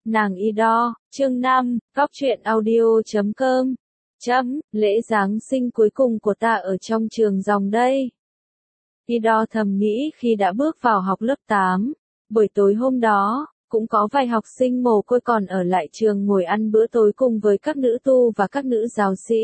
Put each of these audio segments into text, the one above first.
Nàng y đo, chương 5, góc truyện audio.com. Lễ Giáng sinh cuối cùng của ta ở trong trường dòng đây. Y đo thầm nghĩ khi đã bước vào học lớp 8. Buổi tối hôm đó, cũng có vài học sinh mồ côi còn ở lại trường ngồi ăn bữa tối cùng với các nữ tu và các nữ giáo sĩ.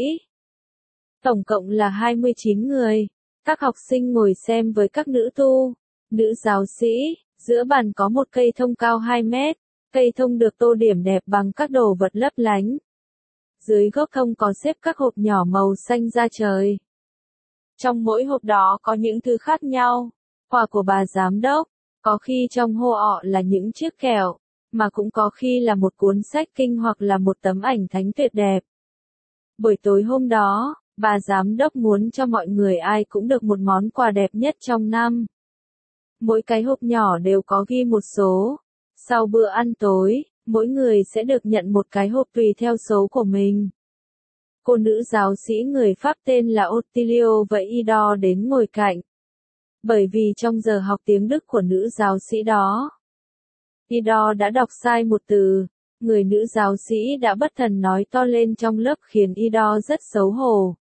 Tổng cộng là 29 người. Các học sinh ngồi xem với các nữ tu, nữ giáo sĩ. Giữa bàn có một cây thông cao 2 mét. Cây thông được tô điểm đẹp bằng các đồ vật lấp lánh. Dưới gốc thông có xếp các hộp nhỏ màu xanh da trời. Trong mỗi hộp đó có những thứ khác nhau. Quà của bà giám đốc, có khi trong hô ọ là những chiếc kẹo, mà cũng có khi là một cuốn sách kinh hoặc là một tấm ảnh thánh tuyệt đẹp. Buổi tối hôm đó, bà giám đốc muốn cho mọi người ai cũng được một món quà đẹp nhất trong năm. Mỗi cái hộp nhỏ đều có ghi một số. Sau bữa ăn tối, mỗi người sẽ được nhận một cái hộp tùy theo số của mình. Cô nữ giáo sĩ người Pháp tên là Ottilio và Ido đến ngồi cạnh. Bởi vì trong giờ học tiếng Đức của nữ giáo sĩ đó, Ido đã đọc sai một từ, người nữ giáo sĩ đã bất thần nói to lên trong lớp khiến Ido rất xấu hổ.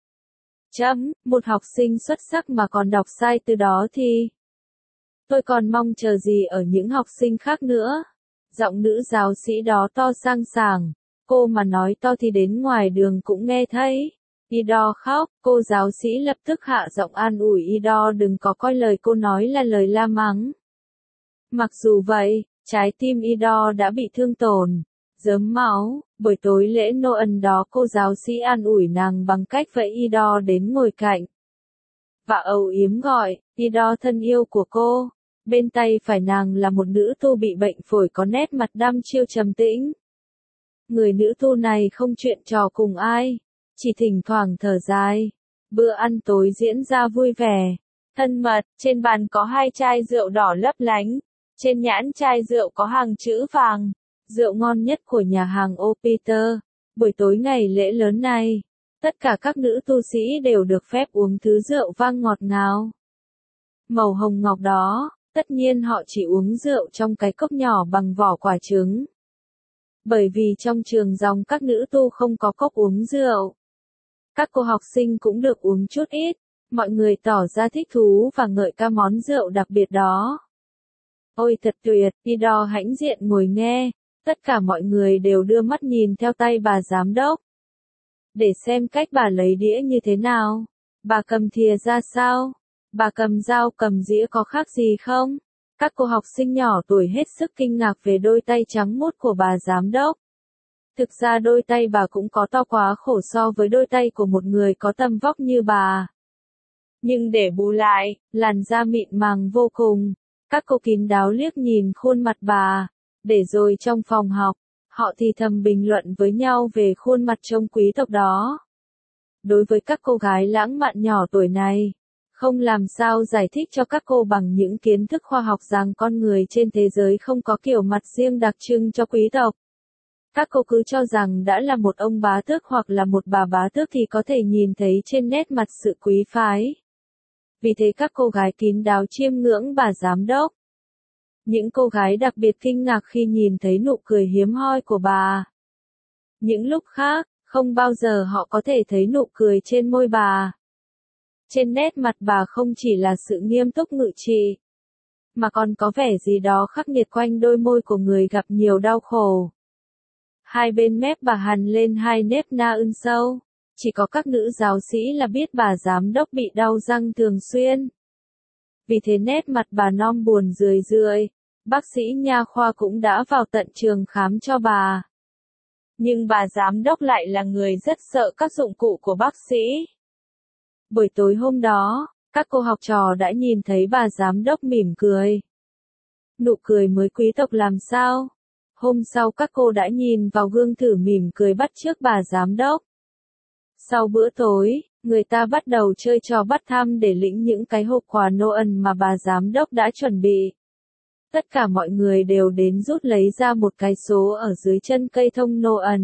Một học sinh xuất sắc mà còn đọc sai từ đó thì... Tôi còn mong chờ gì ở những học sinh khác nữa. Giọng nữ giáo sĩ đó to sang sảng. Cô mà nói to thì đến ngoài đường cũng nghe thấy. Ido khóc, cô giáo sĩ lập tức hạ giọng an ủi Ido đừng có coi lời cô nói là lời la mắng. Mặc dù vậy, trái tim Ido đã bị thương tổn, rớm máu. Buổi tối lễ Noel đó cô giáo sĩ an ủi nàng bằng cách vẫy Ido đến ngồi cạnh. Và âu yếm gọi, Ido thân yêu của cô. Bên tay phải nàng là một nữ tu bị bệnh phổi có nét mặt đăm chiêu trầm tĩnh. Người nữ tu này không chuyện trò cùng ai, chỉ thỉnh thoảng thở dài. Bữa ăn tối diễn ra vui vẻ, thân mật, trên bàn có 2 chai rượu đỏ lấp lánh, trên nhãn chai rượu có hàng chữ vàng, rượu ngon nhất của nhà hàng O Peter. Buổi tối ngày lễ lớn này, tất cả các nữ tu sĩ đều được phép uống thứ rượu vang ngọt ngào. Màu hồng ngọc đó. Tất nhiên họ chỉ uống rượu trong cái cốc nhỏ bằng vỏ quả trứng. Bởi vì trong trường dòng các nữ tu không có cốc uống rượu. Các cô học sinh cũng được uống chút ít. Mọi người tỏ ra thích thú và ngợi ca món rượu đặc biệt đó. Ôi thật tuyệt, Ido hãnh diện ngồi nghe. Tất cả mọi người đều đưa mắt nhìn theo tay bà giám đốc. Để xem cách bà lấy đĩa như thế nào. Bà cầm thìa ra sao? Bà cầm dao cầm dĩa có khác gì không? Các cô học sinh nhỏ tuổi hết sức kinh ngạc về đôi tay trắng muốt của bà giám đốc. Thực ra đôi tay bà cũng có to quá khổ so với đôi tay của một người có tầm vóc như bà. Nhưng để bù lại, làn da mịn màng vô cùng. Các cô kín đáo liếc nhìn khuôn mặt bà. Để rồi trong phòng học, họ thì thầm bình luận với nhau về khuôn mặt trông quý tộc đó. Đối với các cô gái lãng mạn nhỏ tuổi này, không làm sao giải thích cho các cô bằng những kiến thức khoa học rằng con người trên thế giới không có kiểu mặt riêng đặc trưng cho quý tộc. Các cô cứ cho rằng đã là một ông bá tước hoặc là một bà bá tước thì có thể nhìn thấy trên nét mặt sự quý phái. Vì thế các cô gái kín đáo chiêm ngưỡng bà giám đốc. Những cô gái đặc biệt kinh ngạc khi nhìn thấy nụ cười hiếm hoi của bà. Những lúc khác, không bao giờ họ có thể thấy nụ cười trên môi bà. Trên nét mặt bà không chỉ là sự nghiêm túc ngự trị, mà còn có vẻ gì đó khắc nghiệt quanh đôi môi của người gặp nhiều đau khổ. Hai bên mép bà hằn lên 2 nếp na ưn sâu, chỉ có các nữ giáo sĩ là biết bà giám đốc bị đau răng thường xuyên. Vì thế nét mặt bà non buồn rười rượi, bác sĩ nha khoa cũng đã vào tận trường khám cho bà. Nhưng bà giám đốc lại là người rất sợ các dụng cụ của bác sĩ. Buổi tối hôm đó, các cô học trò đã nhìn thấy bà giám đốc mỉm cười. Nụ cười mới quý tộc làm sao? Hôm sau các cô đã nhìn vào gương thử mỉm cười bắt chước bà giám đốc. Sau bữa tối, người ta bắt đầu chơi trò bắt thăm để lĩnh những cái hộp quà Noel mà bà giám đốc đã chuẩn bị. Tất cả mọi người đều đến rút lấy ra một cái số ở dưới chân cây thông Noel.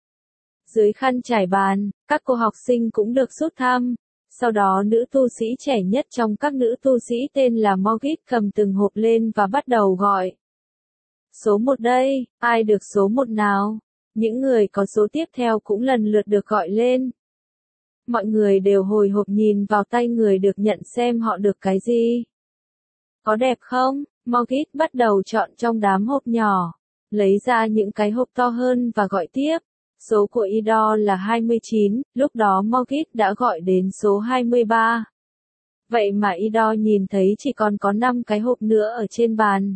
Dưới khăn trải bàn, các cô học sinh cũng được rút thăm. Sau đó nữ tu sĩ trẻ nhất trong các nữ tu sĩ tên là Morgit cầm từng hộp lên và bắt đầu gọi. Số 1 đây, ai được số 1 nào? Những người có số tiếp theo cũng lần lượt được gọi lên. Mọi người đều hồi hộp nhìn vào tay người được nhận xem họ được cái gì. Có đẹp không? Morgit bắt đầu chọn trong đám hộp nhỏ, lấy ra những cái hộp to hơn và gọi tiếp. Số của Idol là 29, lúc đó Morgit đã gọi đến số 23. Vậy mà Idol nhìn thấy chỉ còn có 5 cái hộp nữa ở trên bàn.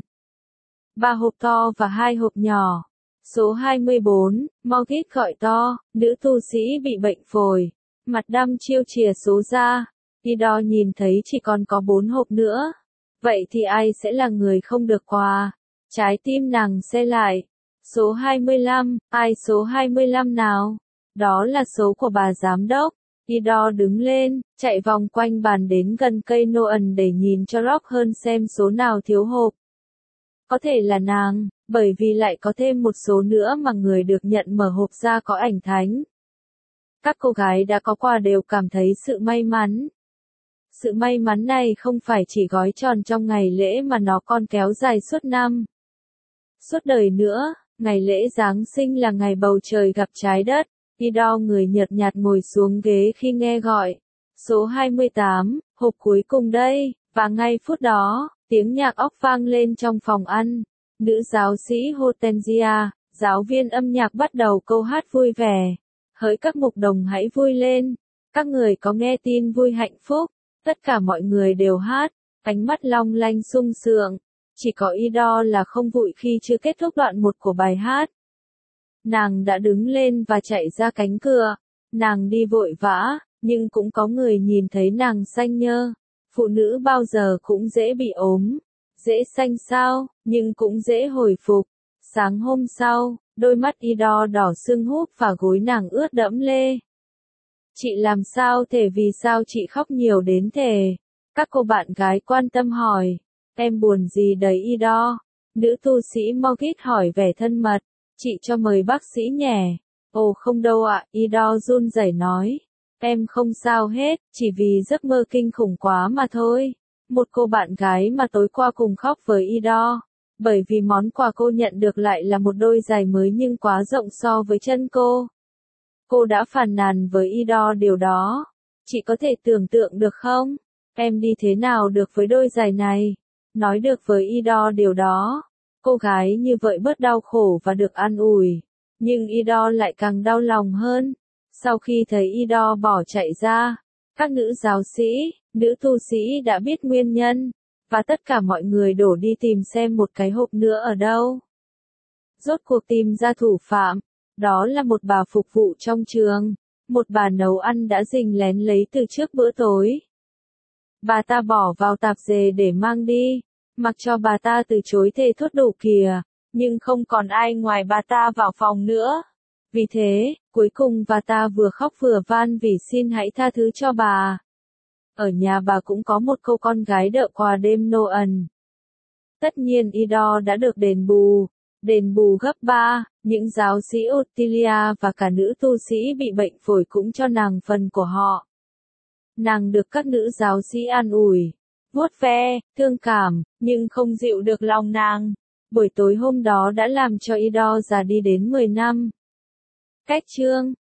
3 hộp to và 2 hộp nhỏ. Số 24, Morgit gọi to, nữ tu sĩ bị bệnh phổi. Mặt đăm chiêu chìa số ra. Idol nhìn thấy chỉ còn có 4 hộp nữa. Vậy thì ai sẽ là người không được quà? Trái tim nàng xe lại. Số 25, ai số 25 nào? Đó là số của bà giám đốc. Idol đứng lên, chạy vòng quanh bàn đến gần cây Noel để nhìn cho rõ hơn xem số nào thiếu hộp. Có thể là nàng, bởi vì lại có thêm một số nữa mà người được nhận mở hộp ra có ảnh thánh. Các cô gái đã có quà đều cảm thấy sự may mắn. Sự may mắn này không phải chỉ gói tròn trong ngày lễ mà nó còn kéo dài suốt năm. Suốt đời nữa, ngày lễ Giáng sinh là ngày bầu trời gặp trái đất. Idol người nhợt nhạt ngồi xuống ghế khi nghe gọi. Số 28, hộp cuối cùng đây, và ngay phút đó, tiếng nhạc óc vang lên trong phòng ăn. Nữ giáo sĩ Hortensia, giáo viên âm nhạc bắt đầu câu hát vui vẻ. Hỡi các mục đồng hãy vui lên. Các người có nghe tin vui hạnh phúc. Tất cả mọi người đều hát, ánh mắt long lanh sung sướng. Chỉ có Idol là không vui khi chưa kết thúc đoạn 1 của bài hát. Nàng đã đứng lên và chạy ra cánh cửa. Nàng đi vội vã, nhưng cũng có người nhìn thấy nàng xanh nhơ. Phụ nữ bao giờ cũng dễ bị ốm. Dễ xanh sao, nhưng cũng dễ hồi phục. Sáng hôm sau, đôi mắt Idol đỏ sưng húp và gối nàng ướt đẫm lê. Chị làm sao thể vì sao chị khóc nhiều đến thế? Các cô bạn gái quan tâm hỏi. Em buồn gì đấy Idol? Nữ tu sĩ Morgit hỏi vẻ thân mật. Chị cho mời bác sĩ nhé. Ồ không đâu ạ, Idol run rẩy nói. Em không sao hết, chỉ vì giấc mơ kinh khủng quá mà thôi. Một cô bạn gái mà tối qua cùng khóc với Idol. Bởi vì món quà cô nhận được lại là một đôi giày mới nhưng quá rộng so với chân cô. Cô đã phàn nàn với Idol điều đó. Chị có thể tưởng tượng được không? Em đi thế nào được với đôi giày này? Nói được với Idol điều đó. Cô gái như vậy bớt đau khổ và được an ủi. Nhưng Idol lại càng đau lòng hơn. Sau khi thấy Idol bỏ chạy ra, các nữ giáo sĩ, nữ tu sĩ đã biết nguyên nhân. Và tất cả mọi người đổ đi tìm xem một cái hộp nữa ở đâu. Rốt cuộc tìm ra thủ phạm. Đó là một bà phục vụ trong trường. Một bà nấu ăn đã rình lén lấy từ trước bữa tối. Bà ta bỏ vào tạp dề để mang đi. Mặc cho bà ta từ chối thề thốt đủ kìa. Nhưng không còn ai ngoài bà ta vào phòng nữa. Vì thế, cuối cùng bà ta vừa khóc vừa van vì xin hãy tha thứ cho bà. Ở nhà bà cũng có một cô con gái đợi quà đêm Noel. Tất nhiên Idol đã được đền bù gấp 3, những giáo sĩ Ottilia và cả nữ tu sĩ bị bệnh phổi cũng cho nàng phần của họ. Nàng được các nữ giáo sĩ an ủi, vuốt ve, thương cảm, nhưng không dịu được lòng nàng. Buổi tối hôm đó đã làm cho Idol già đi đến 10 năm. Cách chương